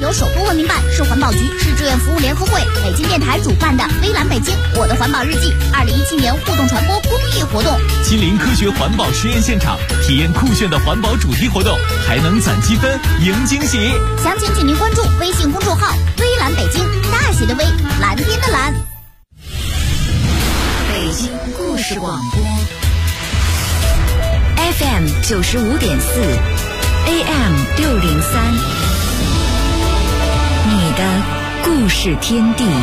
由首都文明办、市环保局、市志愿服务联合会、北京电台主办的微蓝北京我的环保日记2017年互动传播公益活动， 亲临科学环保实验现场，体验酷炫的环保主题活动，还能攒积分赢惊喜。 详情请您关注微信公众号微蓝北京，大写的微，蓝天的蓝。 北京故事广播 FM 95.4 AM 603，你的故事天地。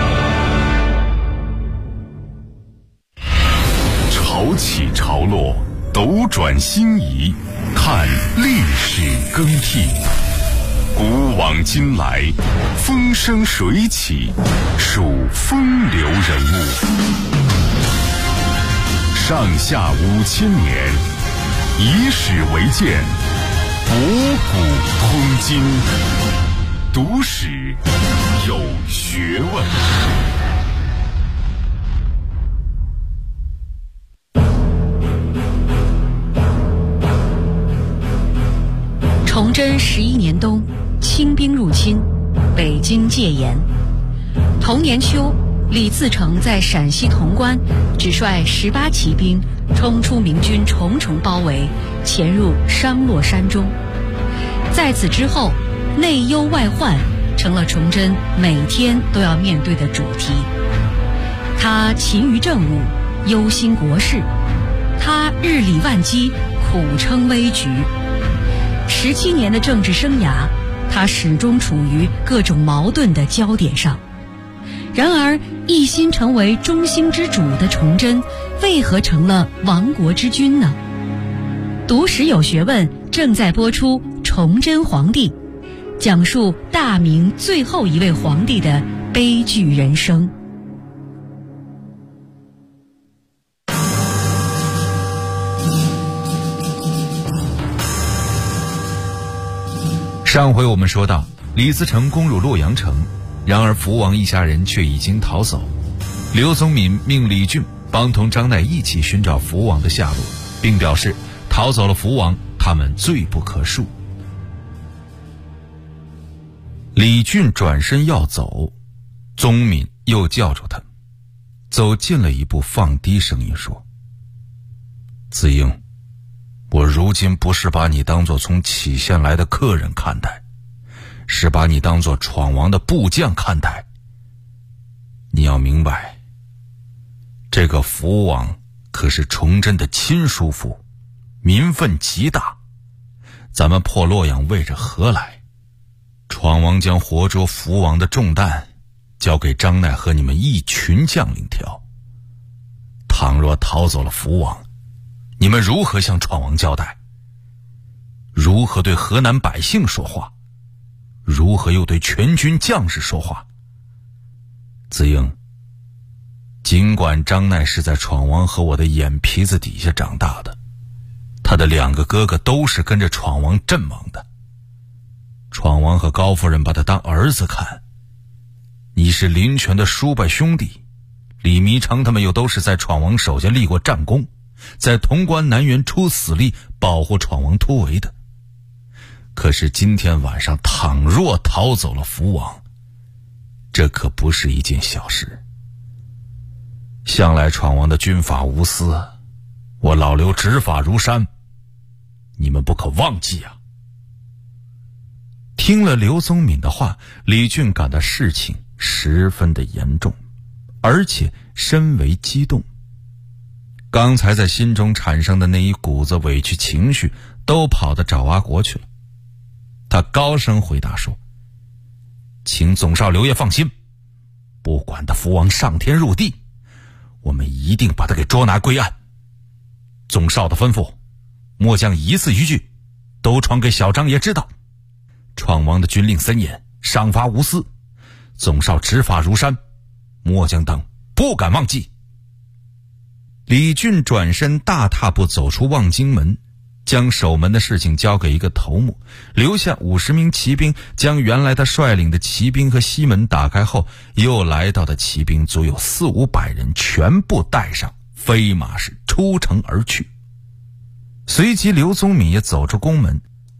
潮起潮落，斗转星移，看历史更替。古往今来，风生水起，数风流人物。上下5000年，以史为鉴，博古通今，读史有学问。 崇祯11年冬，清兵入侵，北京戒严。同年秋，李自成在陕西潼关只率18骑兵冲出明军重重包围，潜入商洛山中。在此之后，内忧外患成了崇祯每天都要面对的主题。他勤于政务，忧心国事，他日理万机，苦撑危局。17年的政治生涯，他始终处于各种矛盾的焦点上。然而，一心成为中兴之主的崇祯，为何成了亡国之君呢？读史有学问正在播出《崇祯皇帝》，讲述大明最后一位皇帝的悲剧人生。 上回我们说到，李自成攻入洛阳城，然而福王一家人却已经逃走。刘宗敏命李俊帮同张鼐一起寻找福王的下落，并表示逃走了福王，他们罪不可恕。李俊转身要走，宗敏又叫住他，走近了一步，放低声音说：子英，我如今不是把你当作从杞县来的客人看待，是把你当作闯王的部将看待。你要明白，这个福王可是崇祯的亲叔父，民愤极大，咱们破洛阳为着何来？闯王将活捉福王的重担交给张鼐和你们一群将领挑，倘若逃走了福王，你们如何向闯王交代？如何对河南百姓说话？如何又对全军将士说话？子英，尽管张鼐是在闯王和我的眼皮子底下长大的，他的2个哥哥都是跟着闯王阵亡的。闯王和高夫人把他当儿子看，你是林权的叔伯兄弟，李弥昌他们又都是在闯王手下立过战功，在潼关南园出死力保护闯王突围的。可是今天晚上倘若逃走了福王，这可不是一件小事。向来闯王的军法无私，我老刘执法如山，你们不可忘记啊。听了刘宗敏的话，李俊感到事情十分的严重，而且深为激动。刚才在心中产生的那一股子委屈情绪都跑到找阿国去了。他高声回答说：请总少刘爷放心，不管他福王上天入地，我们一定把他给捉拿归案。总少的吩咐，末将一字一句都传给小张爷知道。闯王的军令森严，赏罚无私，总少执法如山，末将等不敢忘记。李俊转身大踏步走出望京门，将守门的事情交给一个头目，留下50名骑兵，将原来他率领的骑兵和西门打开后，又来到的骑兵足有400-500人，全部带上，飞马是出城而去。随即刘宗敏也走出宫门，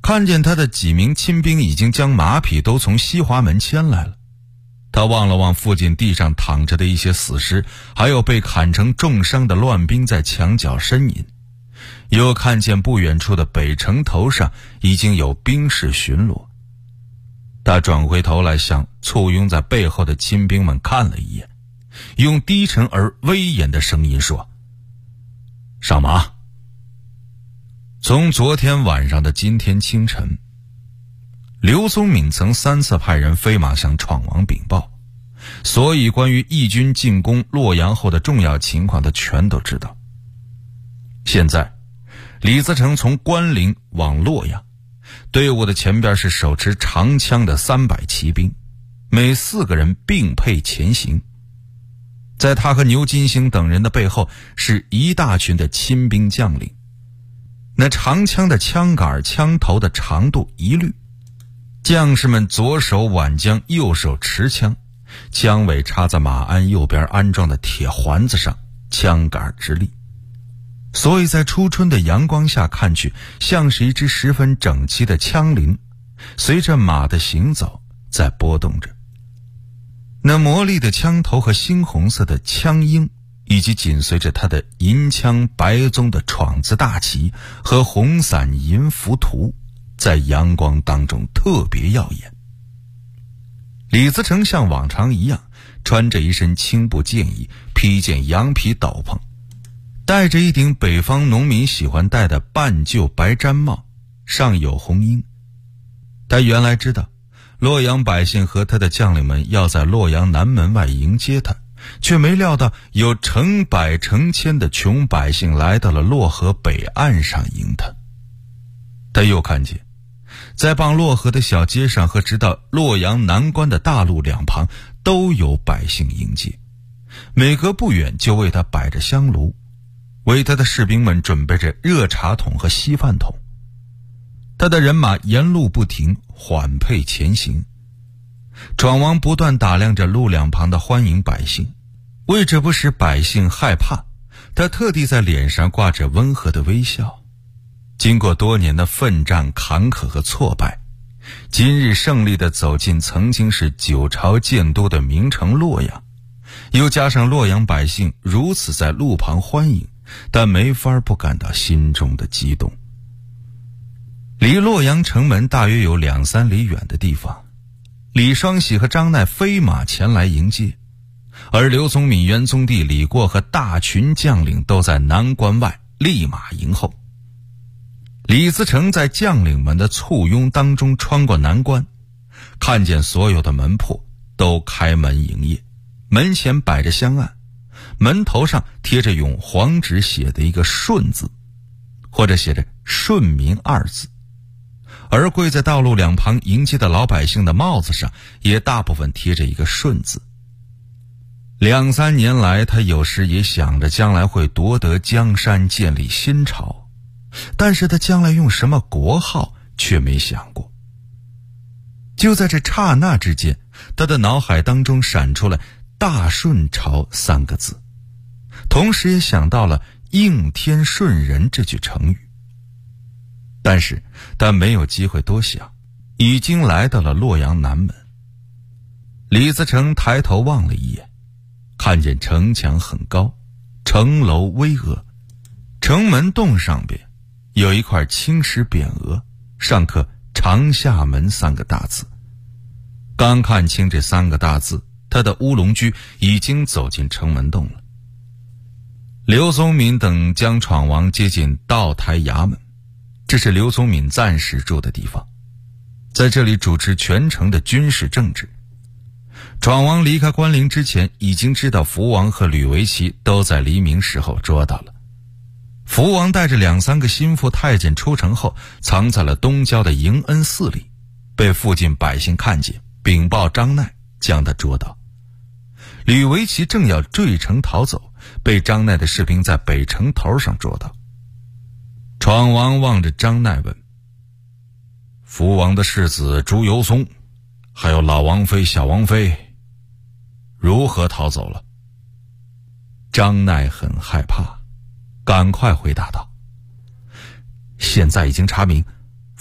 看见他的几名亲兵已经将马匹都从西华门牵来了。他望了望附近地上躺着的一些死尸，还有被砍成重伤的乱兵在墙角呻吟，又看见不远处的北城头上已经有兵士巡逻。他转回头来向簇拥在背后的亲兵们看了一眼，用低沉而威严的声音说：上马。从昨天晚上的今天清晨，刘宗敏曾3次派人飞马向闯王禀报，所以关于义军进攻洛阳后的重要情况他全都知道。现在李自成从关陵往洛阳，队伍的前边是手持长枪的300骑兵，每4个人并配前行。在他和牛金星等人的背后是一大群的亲兵将领，那长枪的枪杆枪头的长度一律，将士们左手挽将，右手持枪，枪尾插在马鞍右边安装的铁环子上，枪杆直立，所以在初春的阳光下看去，像是一支十分整齐的枪林，随着马的行走在波动着。那磨砺的枪头和猩红色的枪缨，以及紧随着他的银枪白宗的闯字大旗和红伞银浮图，在阳光当中特别耀眼。李自成像往常一样，穿着一身青布箭衣，披件羊皮斗篷，戴着一顶北方农民喜欢戴的半旧白毡帽，上有红缨。他原来知道洛阳百姓和他的将领们要在洛阳南门外迎接他，却没料到有成百成千的穷百姓来到了洛河北岸上迎他。他又看见在傍洛河的小街上和直到洛阳南关的大路两旁都有百姓迎接，每隔不远就为他摆着香炉，为他的士兵们准备着热茶桶和稀饭桶。他的人马沿路不停，缓配前行。闯王不断打量着路两旁的欢迎百姓，为这不使百姓害怕，他特地在脸上挂着温和的微笑。经过多年的奋战坎坷和挫败，今日胜利地走进曾经是九朝建都的名城洛阳，又加上洛阳百姓如此在路旁欢迎，但没法不感到心中的激动。离洛阳城门大约有2-3里远的地方，李双喜和张鼐飞马前来迎接，而刘宗敏、元宗帝李过和大群将领都在南关外立马迎候。李自成在将领们的簇拥当中穿过南关，看见所有的门铺都开门营业，门前摆着香案，门头上贴着用黄纸写的一个顺字，或者写着顺民2字，而跪在道路两旁迎接的老百姓的帽子上也大部分贴着一个顺字。2-3年来，他有时也想着将来会夺得江山，建立新朝，但是他将来用什么国号却没想过。就在这刹那之间，他的脑海当中闪出了大顺朝3个字，同时也想到了应天顺人这句成语。但是他没有机会多想，已经来到了洛阳南门。李自成抬头望了一眼，看见城墙很高，城楼巍峨，城门洞上边有一块青石匾额，上刻长夏门3个大字。刚看清这3个大字，他的乌龙驹已经走进城门洞了。刘宗敏等将闯王接进道台衙门，这是刘宗敏暂时住的地方，在这里主持全城的军事政治。闯王离开关陵之前，已经知道福王和吕维奇都在黎明时候捉到了。福王带着2-3个心腹太监出城后，藏在了东郊的迎恩寺里，被附近百姓看见，禀报张鼐，将他捉到。吕维奇正要坠城逃走，被张鼐的士兵在北城头上捉到。闯王望着张鼐问：福王的世子朱由崧，还有老王妃、小王妃，如何逃走了？张鼐很害怕，赶快回答道：现在已经查明，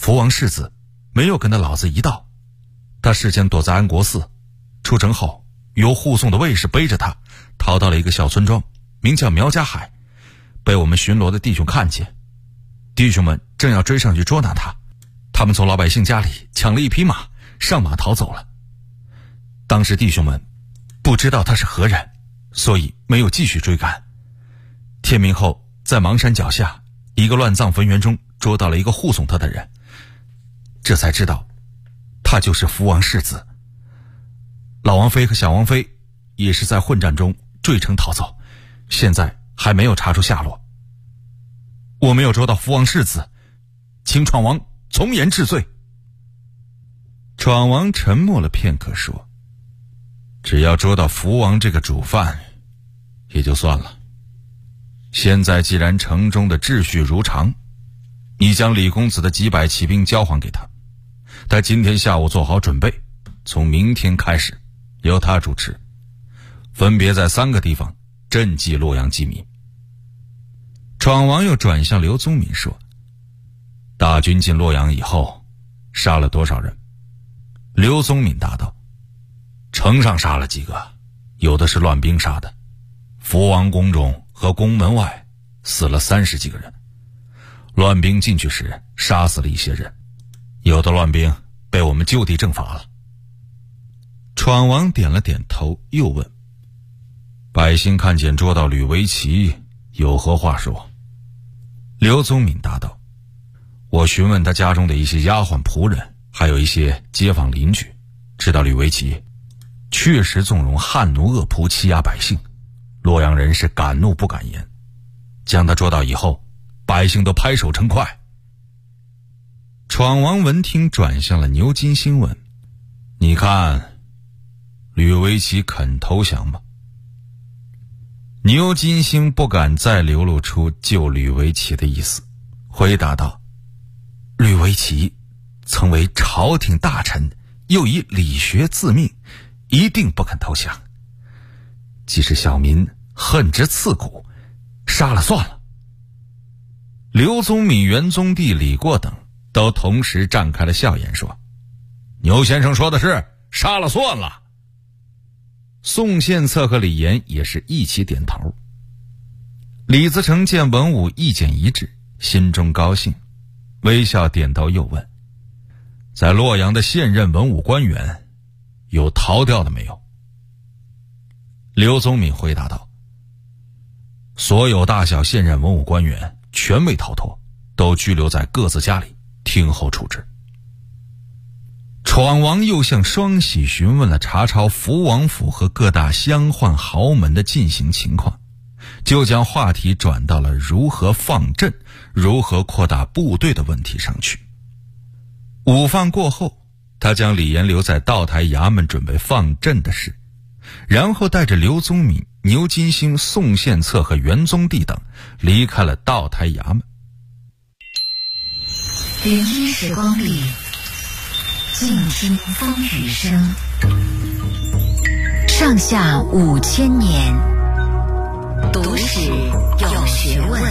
福王世子没有跟着老子一道，他事先躲在安国寺，出城后由护送的卫士背着他逃到了一个小村庄，名叫苗家海，被我们巡逻的弟兄看见，弟兄们正要追上去捉拿他，他们从老百姓家里抢了一匹马，上马逃走了。当时弟兄们不知道他是何人，所以没有继续追赶。天明后，在邙山脚下一个乱葬坟园中捉到了一个护送他的人，这才知道他就是福王世子。老王妃和小王妃也是在混战中坠城逃走，现在还没有查出下落。我没有捉到福王世子，请闯王从严治罪。闯王沉默了片刻说，只要捉到福王这个主犯也就算了。现在既然城中的秩序如常，你将李公子的几百骑兵交还给他，他今天下午做好准备，从明天开始由他主持，分别在3个地方赈济洛阳饥民。闯王又转向刘宗敏说，大军进洛阳以后杀了多少人？刘宗敏答道，城上杀了几个，有的是乱兵杀的，福王宫中和宫门外死了30几个人，乱兵进去时杀死了一些人，有的乱兵被我们就地正法了。闯王点了点头，又问，百姓看见捉到吕维奇有何话说？刘宗敏答道，我询问他家中的一些丫鬟仆人，还有一些街坊邻居，知道吕维奇确实纵容汉奴恶仆欺压百姓，洛阳人是敢怒不敢言，将他捉到以后，百姓都拍手称快。闯王闻听，转向了牛金星问，你看吕维奇肯投降吗？牛金星不敢再流露出救吕维奇的意思，回答道，吕维奇曾为朝廷大臣，又以理学自命，一定不肯投降。即使小民恨之刺骨，杀了算了。刘宗敏、元宗帝、李过等都同时绽开了笑颜，说，牛先生说的是，杀了算了。宋献策和李严也是一起点头。李自成见文武意见一致，心中高兴，微笑点头，又问，在洛阳的现任文武官员有逃掉的没有？刘宗敏回答道，所有大小现任文武官员全未逃脱，都拘留在各自家里听候处置。闯王又向双喜询问了查抄福王府和各大乡宦豪门的进行情况，就将话题转到了如何放镇、如何扩大部队的问题上去。午饭过后，他将李严留在道台衙门准备放镇的事，然后带着刘宗敏、牛金星、宋献策和元宗帝等离开了道台衙门。 云烟时光里，静听风雨声，上下5000年，读史有学问。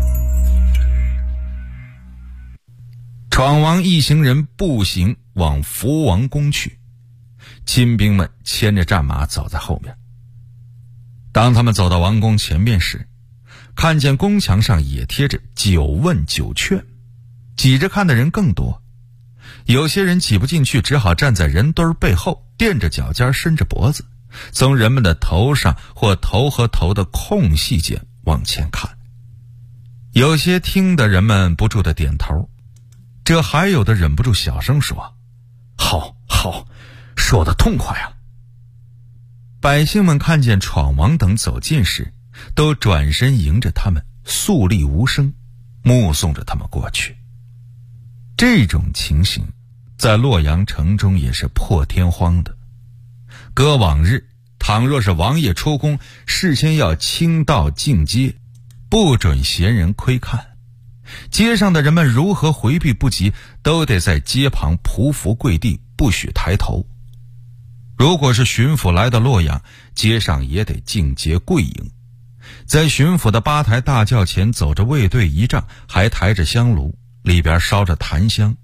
闯王一行人步行往福王宫去，亲兵们牵着战马走在后面。当他们走到王宫前面时，看见宫墙上也贴着9问9劝，挤着看的人更多。有些人挤不进去，只好站在人堆背后，垫着脚尖，伸着脖子，从人们的头上或头和头的空隙间往前看。有些听的人们不住地点头，这还有的忍不住小声说，好好，说得痛快啊。百姓们看见闯王等走近时，都转身迎着他们，肃立无声，目送着他们过去。这种情形在洛阳城中也是破天荒的。搁往日，倘若是王爷出宫，事先要清道净街，不准闲人窥看，街上的人们如何回避不及，都得在街旁匍匐跪地，不许抬头。如果是巡抚来到洛阳，街上也得尽节跪迎，在巡抚的8台大轿前走着卫队仪仗，还抬着香炉，里边烧着檀香，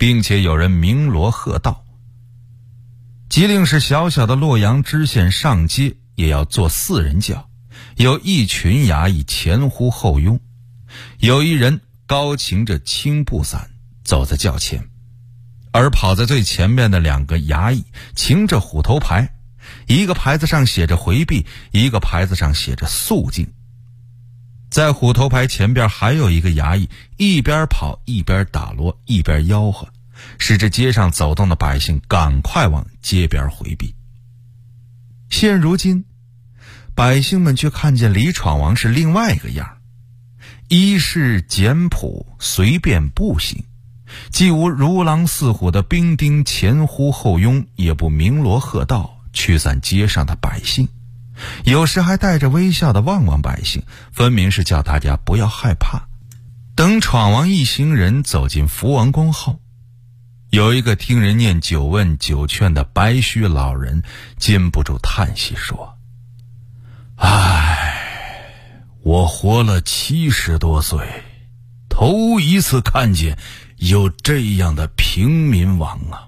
并且有人鸣锣喝道。即令是小小的洛阳知县上街也要坐4人轿，有一群衙役前呼后拥，有一人高擎着青布伞走在轿前，而跑在最前面的2个衙役擎着虎头牌，一个牌子上写着回避，一个牌子上写着肃静。在虎头牌前边还有一个衙役，一边跑一边打锣一边吆喝，使这街上走动的百姓赶快往街边回避。现如今百姓们却看见李闯王是另外一个样，一是简朴随便步行，既无如狼似虎的兵丁前呼后拥，也不鸣锣喝道驱散街上的百姓，有时还带着微笑地望望百姓，分明是叫大家不要害怕。等闯王一行人走进福王宫后，有一个听人念9问9劝的白须老人禁不住叹息说：唉，我活了70多岁，头一次看见有这样的平民王啊。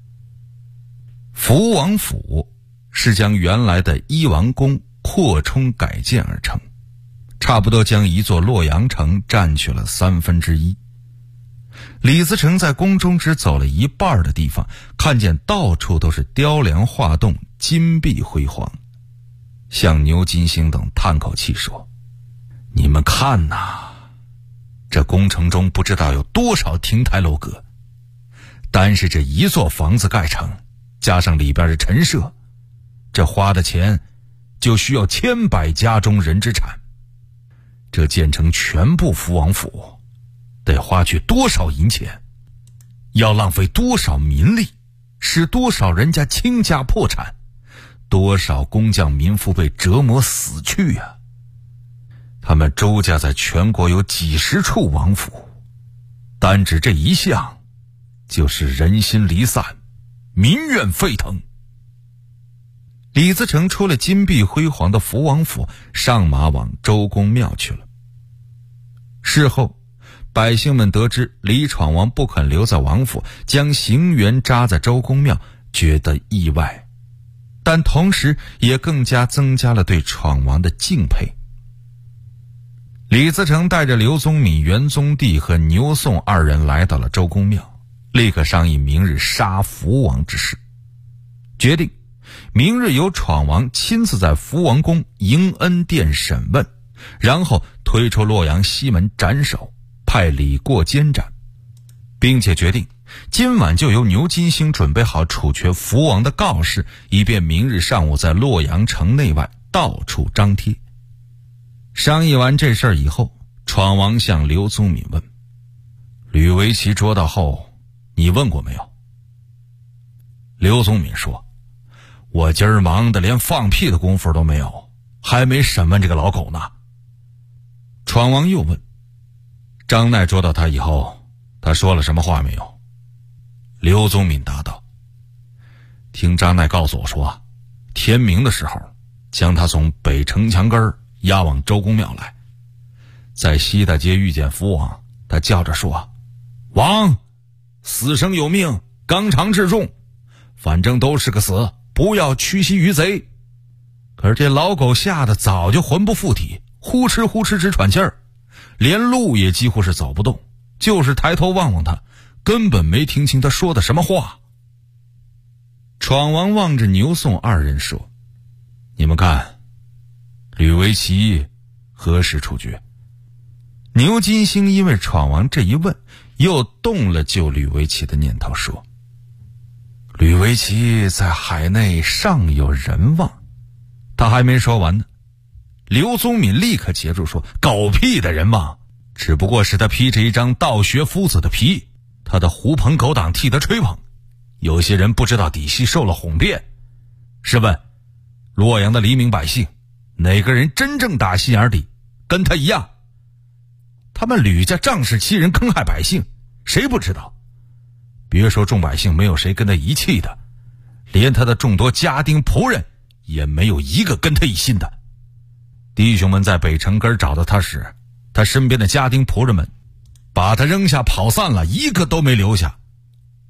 福王府是将原来的依王宫扩充改建而成，差不多将一座洛阳城占去了1/3。李自成在宫中只走了一半的地方，看见到处都是雕梁画栋，金碧辉煌，向牛金星等叹口气说：你们看呐，这宫城中不知道有多少亭台楼阁，单是这一座房子盖成，加上里边的陈设，这花的钱就需要千百家中人之产。这建成全部福王府得花去多少银钱，要浪费多少民力，使多少人家倾家破产，多少工匠民夫被折磨死去啊！他们周家在全国有几10处王府，单指这一项就是人心离散，民怨沸腾。李自成出了金碧辉煌的福王府，上马往周公庙去了。事后百姓们得知李闯王不肯留在王府，将行辕扎在周公庙，觉得意外，但同时也更加增加了对闯王的敬佩。李自成带着刘宗敏、元宗帝和牛宋2人来到了周公庙，立刻商议明日杀福王之事，决定明日由闯王亲自在福王宫迎恩殿审问，然后推出洛阳西门斩首，派李过监斩，并且决定今晚就由牛金星准备好处决福王的告示，以便明日上午在洛阳城内外到处张贴。商议完这事儿以后，闯王向刘宗敏问：吕维奇捉到后，你问过没有？刘宗敏说：我今儿忙得连放屁的功夫都没有，还没审问这个老狗呢。闯王又问：张鼐捉到他以后，他说了什么话没有？刘宗敏答道：听张鼐告诉我说，天明的时候将他从北城墙根押往周公庙来，在西大街遇见福王，他叫着说：王，死生有命，纲常治重，反正都是个死，不要屈膝于贼。可是这老狗吓得早就魂不附体，呼哧呼哧直喘气儿，连路也几乎是走不动，就是抬头望望他，根本没听清他说的什么话。闯王望着牛宋2人说：你们看，吕维奇何时处决？牛金星因为闯王这一问，又动了救吕维奇的念头，说：吕维奇在海内尚有人望。他还没说完呢，刘宗敏立刻截住说：狗屁的人望，只不过是他披着一张道学夫子的皮，他的狐朋狗党替他吹捧，有些人不知道底细，受了哄骗。试问洛阳的黎民百姓，哪个人真正打心眼里跟他一样？他们吕家仗势欺人，坑害百姓，谁不知道？别说众百姓没有谁跟他一气的，连他的众多家丁仆人也没有一个跟他一心的。弟兄们在北城根找到他时，他身边的家丁仆人们把他扔下跑散了，一个都没留下。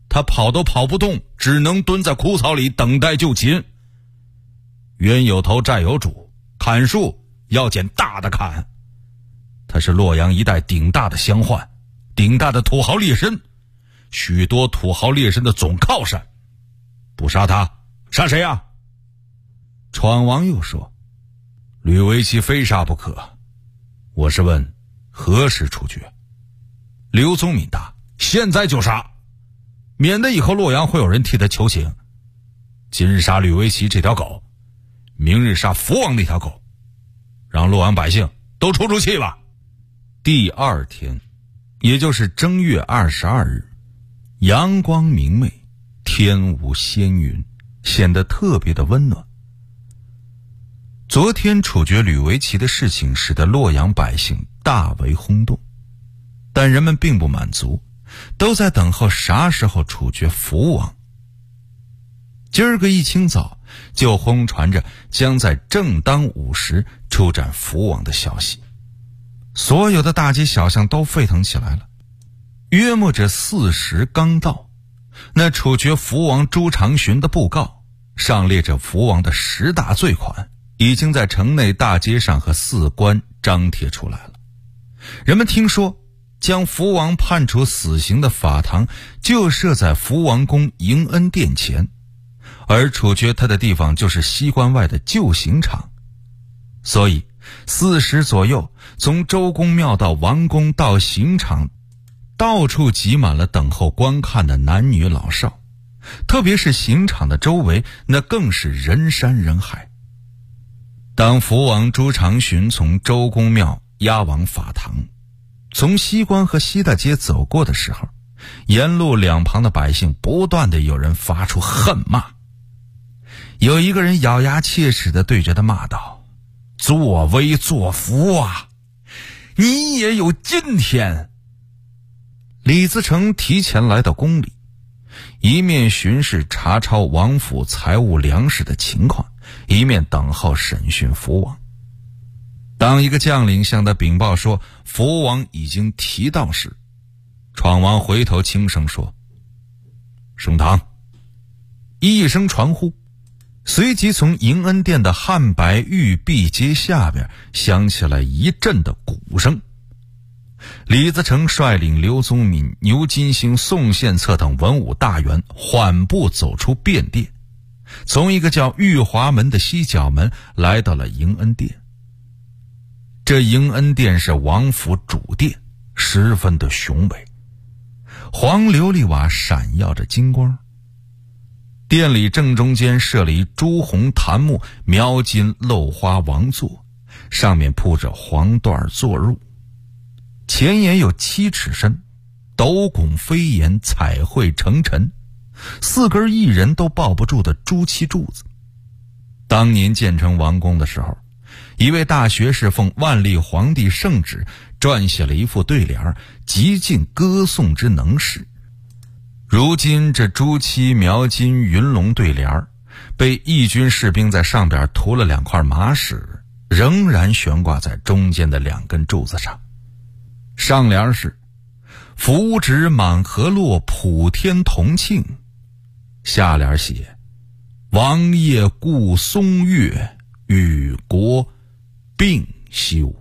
他跑都跑不动，只能蹲在枯草里等待就擒。冤有头债有主，砍树要捡大的砍。他是洛阳一带顶大的乡宦，顶大的土豪劣绅，许多土豪劣绅的总靠山。不杀他，杀谁啊？闯王又说，吕维奇非杀不可。我是问何时处决？刘宗敏答，现在就杀，免得以后洛阳会有人替他求情。今日杀吕维奇这条狗，明日杀福王那条狗，让洛阳百姓都出气吧。第二天，也就是正月22日，阳光明媚，天无仙云，显得特别的温暖。昨天处决吕维奇的事情使得洛阳百姓大为轰动，但人们并不满足，都在等候啥时候处决福王。今儿个一清早就轰传着将在正当午时出斩福王的消息，所有的大街小巷都沸腾起来了。约莫这4时刚到，那处决福王朱长洵的布告上列着福王的10大罪款，已经在城内大街上和4关张贴出来了。人们听说将福王判处死刑的法堂就设在福王宫迎恩殿前，而处决他的地方就是西关外的旧刑场。所以4时左右，从周公庙到王宫到刑场，到处挤满了等候观看的男女老少，特别是刑场的周围，那更是人山人海。当福王朱长洵从周公庙押往法堂，从西关和西大街走过的时候，沿路两旁的百姓不断的有人发出恨骂。有一个人咬牙切齿地对着他骂道，作威作福啊，你也有今天。李自成提前来到宫里，一面巡视查抄王府财物粮食的情况，一面等候审讯福王。当一个将领向他禀报说福王已经提到时，闯王回头轻声说，升堂。一声传呼，随即从迎恩殿的汉白玉璧阶下边响起了一阵的鼓声。李自成率领刘宗敏、牛金星、宋献策等文武大员缓步走出便殿，从一个叫玉华门的西角门来到了迎恩殿。这迎恩殿是王府主殿，十分的雄伟，黄琉璃瓦闪耀着金光。殿里正中间设了一朱红檀木描金镂花王座，上面铺着黄缎坐褥，前沿有7尺深，斗拱飞檐，彩绘成尘，4根一人都抱不住的朱漆柱子。当年建成王宫的时候，一位大学士奉万历皇帝圣旨撰写了一副对联，极尽歌颂之能事。如今这朱漆描金云龙对联被义军士兵在上边涂了2块麻屎，仍然悬挂在中间的2根柱子上。上联是福祉满河洛，普天同庆，下联写王爷顾松月，与国并修。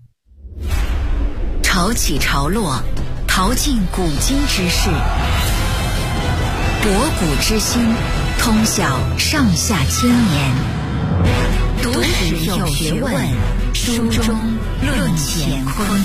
潮起潮落，淘尽古今之事，博古之今，通晓上下千年。读史有学问，书中论乾坤。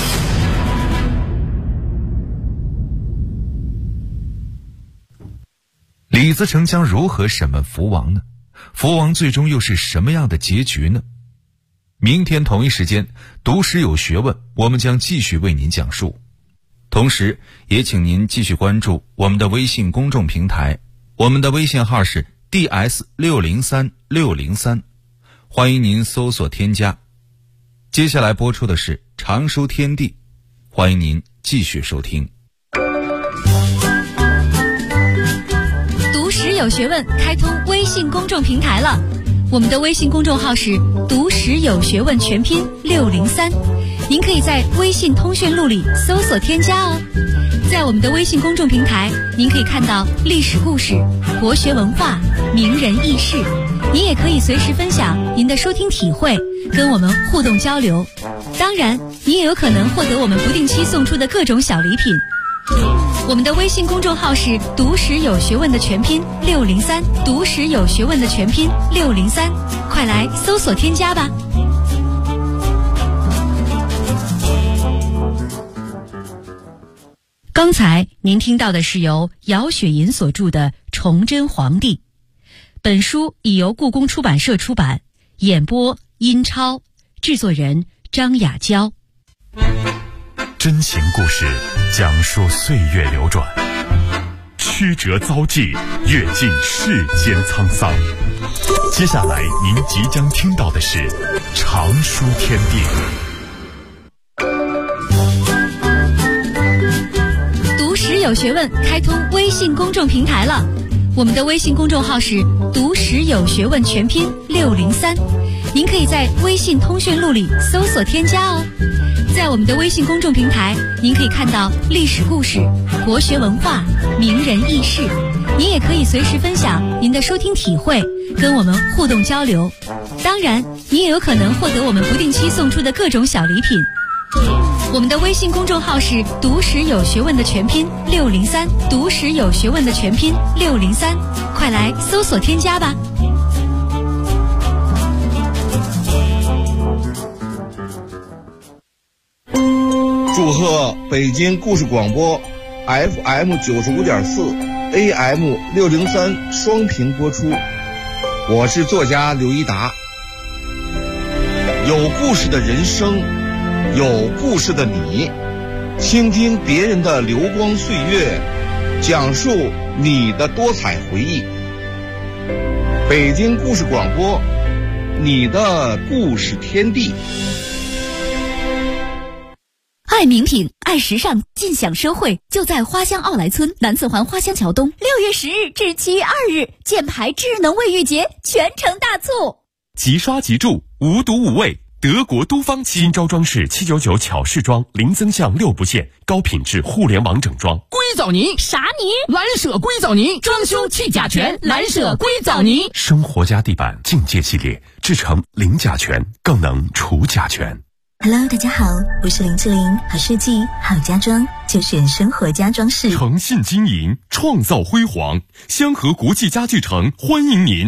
李自成将如何审问福王呢？福王最终又是什么样的结局呢？明天同一时间，读史有学问，我们将继续为您讲述。同时也请您继续关注我们的微信公众平台，我们的微信号是 DS603603，欢迎您搜索添加。接下来播出的是常书天地，欢迎您继续收听。 读史有学问开通微信公众平台了，我们的微信公众号是读史有学问全拼603，您可以在微信通讯录里搜索添加哦。 在我们的微信公众平台，您可以看到历史故事、国学文化、名人轶事。您也可以随时分享您的收听体会，跟我们互动交流。当然，你也有可能获得我们不定期送出的各种小礼品。我们的微信公众号是读史有学问的全拼603，读史有学问的全拼603，快来搜索添加吧。刚才您听到的是由姚雪银所著的《崇祯皇帝》，本书已由故宫出版社出版，演播殷超，制作人张雅娇。 真情故事讲述岁月流转，曲折遭际，阅尽世间沧桑。接下来您即将听到的是常书天地。 读史有学问开通微信公众平台了，我们的微信公众号是读史有学问全拼603，您可以在微信通讯录里搜索添加哦。在我们的微信公众平台，您可以看到历史故事、国学文化、名人轶事。您也可以随时分享您的收听体会，跟我们互动交流。当然，您也有可能获得我们不定期送出的各种小礼品。我们的微信公众号是读史有学问的全拼603，读史有学问的全拼603，快来搜索添加吧。 祝贺北京故事广播 FM 95.4 AM 603双频播出。我是作家刘一达。有故事的人生，有故事的你，倾听别人的流光岁月，讲述你的多彩回忆。北京故事广播，你的故事天地。 爱名品，爱时尚，尽享社会，就在花乡奥莱村南四环花乡桥东。6月10日至7月2日，箭牌智能卫浴节全程大促， 即刷即住，无毒无味。德国都方期新招装饰799巧饰装，零增项6不限，高品质互联网整装。 硅藻泥啥泥？ 蓝舍硅藻泥，装修去甲醛，蓝舍硅藻泥。 生活家地板境界系列，制成零甲醛，更能除甲醛。 Hello， 大家好，我是林志玲，好设计好家装就选生活家装饰， 诚信经营，创造辉煌。香河国际家具城欢迎您。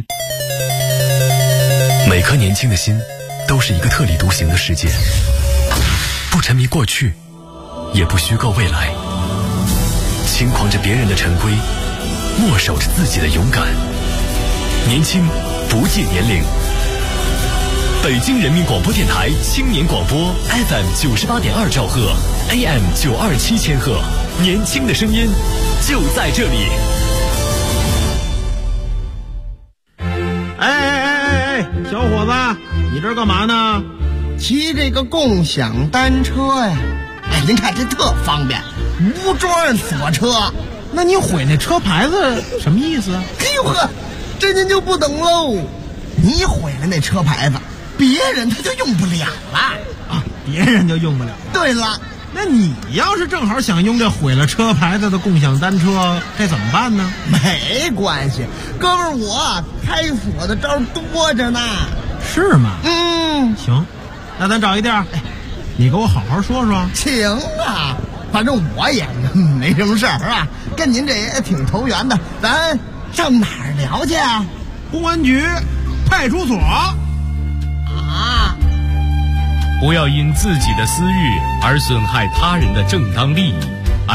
每颗年轻的心都是一个特立独行的世界，不沉迷过去，也不虚构未来，轻狂着别人的陈规，默守着自己的勇敢。年轻不计年龄。北京人民广播电台青年广播 FM 98.2兆赫 AM 927千赫，年轻的声音就在这里。 哎，小伙子，你这干嘛呢？ 骑这个共享单车呀。哎，您看这特方便，无桩锁车。 那你毁那车牌子什么意思啊？ 哎呦呵，这您就不懂喽。你毁了那车牌子，别人他就用不了了啊，别人就用不了了。 对了， 那你要是正好想用这毁了车牌子的共享单车，这怎么办呢？ 没关系，哥们儿我开锁的招多着呢。 是吗？行，那咱找一地儿，你给我好好说说。 行啊，反正我也没什么事儿啊，跟您这也挺投缘的，咱上哪儿聊去啊？ 公安局、派出所。 啊！ 不要因自己的私欲而损害他人的正当利益。